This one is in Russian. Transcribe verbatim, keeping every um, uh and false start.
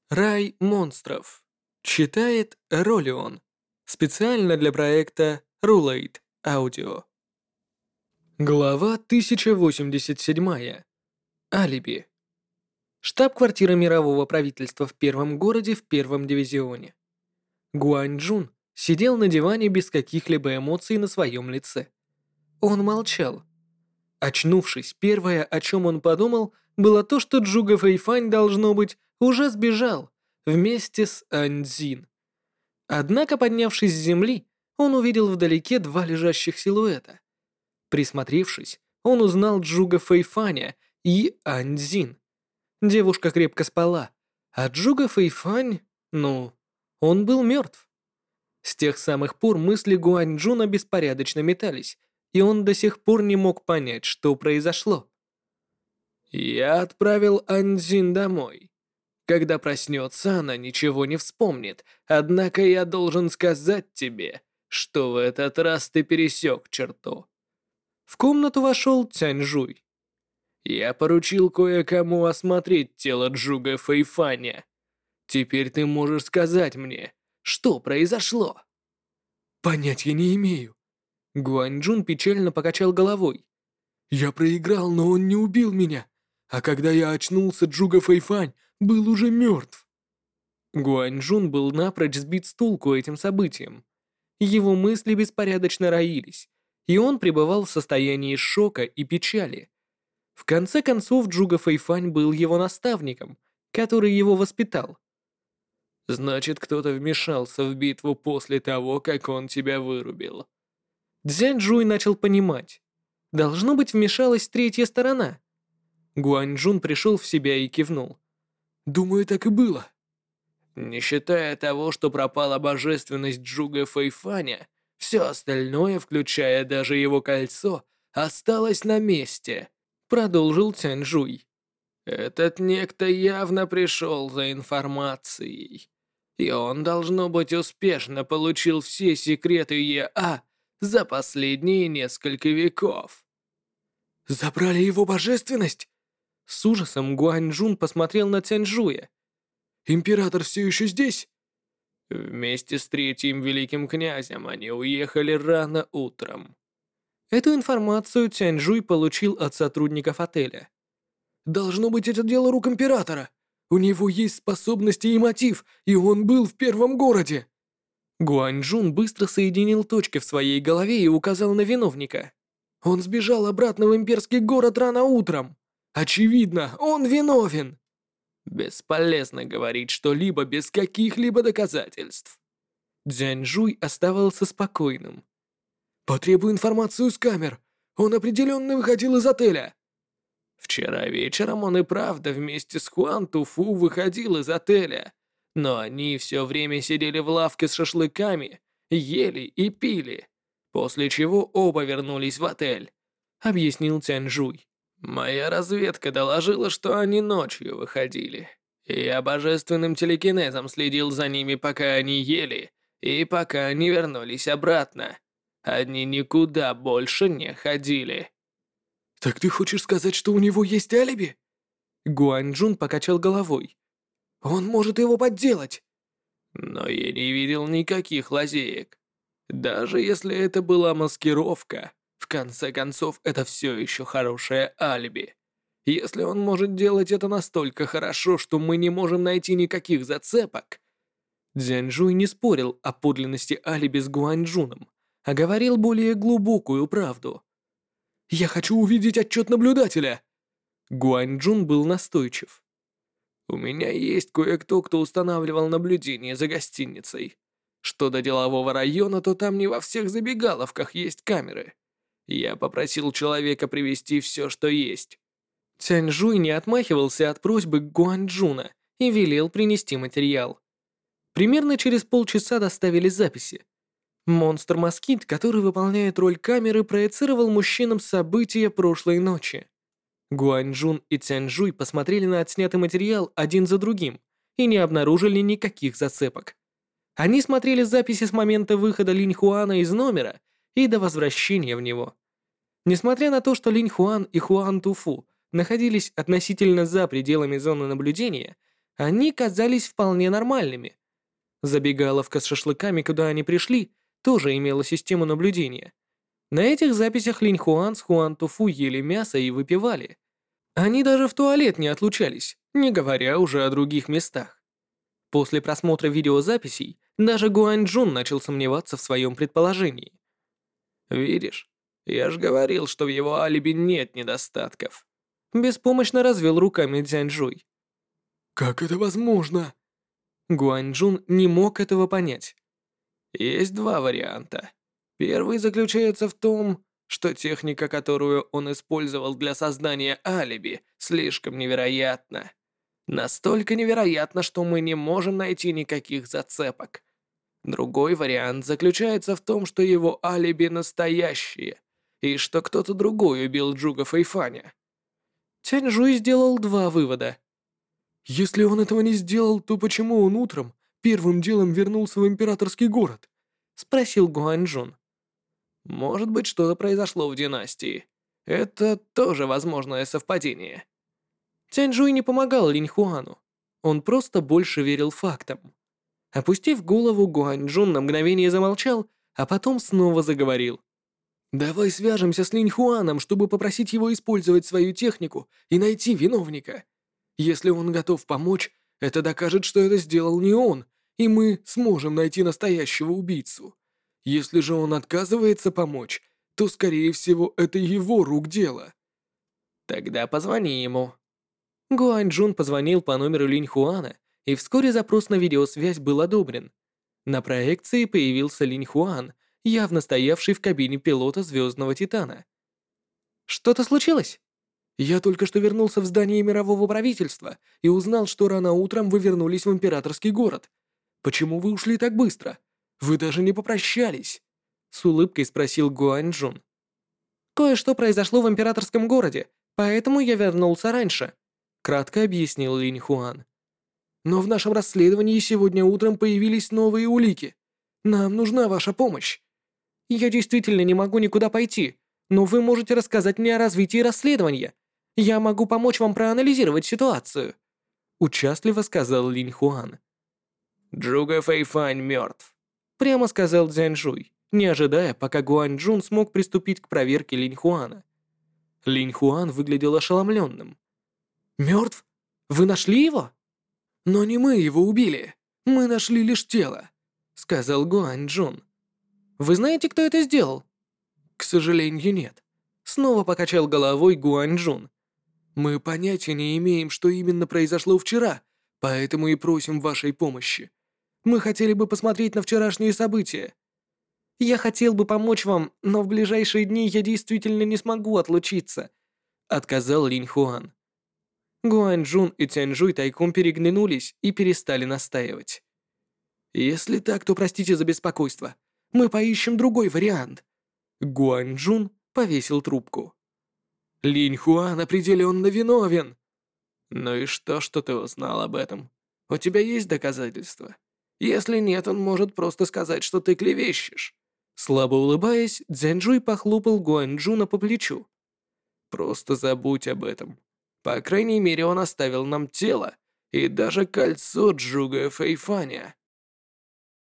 Рай монстров. Читает Ролион. Специально для проекта Rulate Audio. Глава тысяча восемьдесят семь. Алиби. Штаб-квартира мирового правительства в первом городе в первом дивизионе. Гуаньчжун сидел на диване без каких-либо эмоций на своем лице. Он молчал. Очнувшись, первое, о чем он подумал, было то, что Джуга Фэйфань, должно быть, уже сбежал вместе с Аньцзин. Однако, поднявшись с земли, он увидел вдалеке два лежащих силуэта. Присмотревшись, он узнал Джуга Фэйфаня и Аньцзин. Девушка крепко спала, а Джуга Фэйфань, ну, он был мертв. С тех самых пор мысли Гуаньчжуна беспорядочно метались, и он до сих пор не мог понять, что произошло. «Я отправил Аньцзин домой. Когда проснется, она ничего не вспомнит, однако я должен сказать тебе, что в этот раз ты пересек черту». В комнату вошел Цяньжуй. «Я поручил кое-кому осмотреть тело Джуга Фэйфаня. Теперь ты можешь сказать мне, что произошло?» «Понятия не имею». Гуаньчжун печально покачал головой. «Я проиграл, но он не убил меня. А когда я очнулся, Джуга Фэйфань был уже мертв». Гуаньчжун был напрочь сбит с толку этим событием. Его мысли беспорядочно роились, и он пребывал в состоянии шока и печали. В конце концов, Джуга Фэйфань был его наставником, который его воспитал. «Значит, кто-то вмешался в битву после того, как он тебя вырубил». Цзяньжуй начал понимать. Должно быть, вмешалась третья сторона. Гуаньчжун пришел в себя и кивнул. «Думаю, так и было». «Не считая того, что пропала божественность Джуга Фэйфаня, все остальное, включая даже его кольцо, осталось на месте», — продолжил Цяньжуй. «Этот некто явно пришел за информацией, и он, должно быть, успешно получил все секреты Е.А. за последние несколько веков». «Забрали его божественность?» С ужасом Гуаньчжун посмотрел на Цяньжуя. «Император все еще здесь?» Вместе с третьим великим князем они уехали рано утром. Эту информацию Цяньжуй получил от сотрудников отеля. «Должно быть, это дело рук императора. У него есть способности и мотив, и он был в первом городе». Гуаньчжун быстро соединил точки в своей голове и указал на виновника. «Он сбежал обратно в имперский город рано утром. Очевидно, он виновен». Бесполезно говорить что-либо без каких-либо доказательств. Цзяньжуй оставался спокойным. «Потребую информацию с камер. Он определенно выходил из отеля». Вчера вечером он и правда вместе с Хуан Туфу выходил из отеля, но они все время сидели в лавке с шашлыками, ели и пили, после чего оба вернулись в отель, объяснил Цяньжуй. Моя разведка доложила, что они ночью выходили. Я божественным телекинезом следил за ними, пока они ели, и пока они вернулись обратно. Они никуда больше не ходили. «Так ты хочешь сказать, что у него есть алиби?» Гуаньчжун покачал головой. «Он может его подделать». Но я не видел никаких лазеек. Даже если это была маскировка, в конце концов, это все еще хорошее алиби. Если он может делать это настолько хорошо, что мы не можем найти никаких зацепок. Цзяньжуй не спорил о подлинности алиби с Гуаньчжуном, а говорил более глубокую правду. «Я хочу увидеть отчет наблюдателя!» Гуаньчжун был настойчив. «У меня есть кое-кто, кто устанавливал наблюдение за гостиницей. Что до делового района, то там не во всех забегаловках есть камеры. Я попросил человека привезти все, что есть». Цяньжуй не отмахивался от просьбы Гуаньчжуна и велел принести материал. Примерно через полчаса доставили записи. Монстр-москит, который выполняет роль камеры, проецировал мужчинам события прошлой ночи. Гуаньчжун и Цяньжуй посмотрели на отснятый материал один за другим и не обнаружили никаких зацепок. Они смотрели записи с момента выхода Линь Хуана из номера и до возвращения в него. Несмотря на то, что Линь Хуан и Хуан Туфу находились относительно за пределами зоны наблюдения, Они казались вполне нормальными. Забегаловка с шашлыками, куда они пришли, тоже имела систему наблюдения. На этих записях Линь Хуан с Хуан Туфу ели мясо и выпивали. Они даже в туалет не отлучались, не говоря уже о других местах. После просмотра видеозаписей даже Гуань Джун начал сомневаться в своем предположении. «Видишь, я же говорил, что в его алиби нет недостатков». Беспомощно развел руками Цзяньжуй. «Как это возможно?» Гуань Джун не мог этого понять. Есть два варианта. Первый заключается в том, что техника, которую он использовал для создания алиби, слишком невероятна. Настолько невероятно, что мы не можем найти никаких зацепок. Другой вариант заключается в том, что его алиби настоящее, и что кто-то другой убил Джуга Фэйфаня. Тяньжуй сделал два вывода. Если он этого не сделал, то почему он утром первым делом вернулся в императорский город? Спросил Гуанчжун. Может быть, что-то произошло в династии. Это тоже возможное совпадение. Тяньжуй не помогал Линь Хуану. Он просто больше верил фактам. Опустив голову, Гуанчжун на мгновение замолчал, а потом снова заговорил. «Давай свяжемся с Линь Хуаном, чтобы попросить его использовать свою технику и найти виновника. Если он готов помочь, это докажет, что это сделал не он, и мы сможем найти настоящего убийцу. Если же он отказывается помочь, то, скорее всего, это его рук дело». «Тогда позвони ему». Гуанчжун позвонил по номеру Линь Хуана, и вскоре запрос на видеосвязь был одобрен. На проекции появился Линь Хуан, явно стоявший в кабине пилота Звездного Титана. «Что-то случилось?» «Я только что вернулся в здание мирового правительства и узнал, что рано утром вы вернулись в императорский город. Почему вы ушли так быстро? Вы даже не попрощались?» С улыбкой спросил Гуанчжун. «Кое-что произошло в императорском городе, поэтому я вернулся раньше», кратко объяснил Линь Хуан. «Но в нашем расследовании сегодня утром появились новые улики. Нам нужна ваша помощь. Я действительно не могу никуда пойти, но вы можете рассказать мне о развитии расследования. Я могу помочь вам проанализировать ситуацию», участливо сказал Линь Хуан. «Джуга Фэйфань мертв», прямо сказал Цзяньжуй, не ожидая, пока Гуанчжун смог приступить к проверке Линь Хуана. Линь Хуан выглядел ошеломленным. «Мертв? Вы нашли его?» «Но не мы его убили. Мы нашли лишь тело», сказал Гуанчжун. «Вы знаете, кто это сделал?» «К сожалению, нет», снова покачал головой Гуанчжун. «Мы понятия не имеем, что именно произошло вчера, поэтому и просим вашей помощи. Мы хотели бы посмотреть на вчерашние события». «Я хотел бы помочь вам, но в ближайшие дни я действительно не смогу отлучиться», отказал Линь Хуан. Гуанчжун и Цяньжуй тайком переглянулись и перестали настаивать. «Если так, то простите за беспокойство. Мы поищем другой вариант». Гуанчжун повесил трубку. «Линь Хуан определенно виновен». «Ну и что, что ты узнал об этом? У тебя есть доказательства? Если нет, он может просто сказать, что ты клевещешь». Слабо улыбаясь, Цзяньжуй похлопал Гуанчжуна по плечу. «Просто забудь об этом. По крайней мере, он оставил нам тело и даже кольцо Джуга Фэйфаня».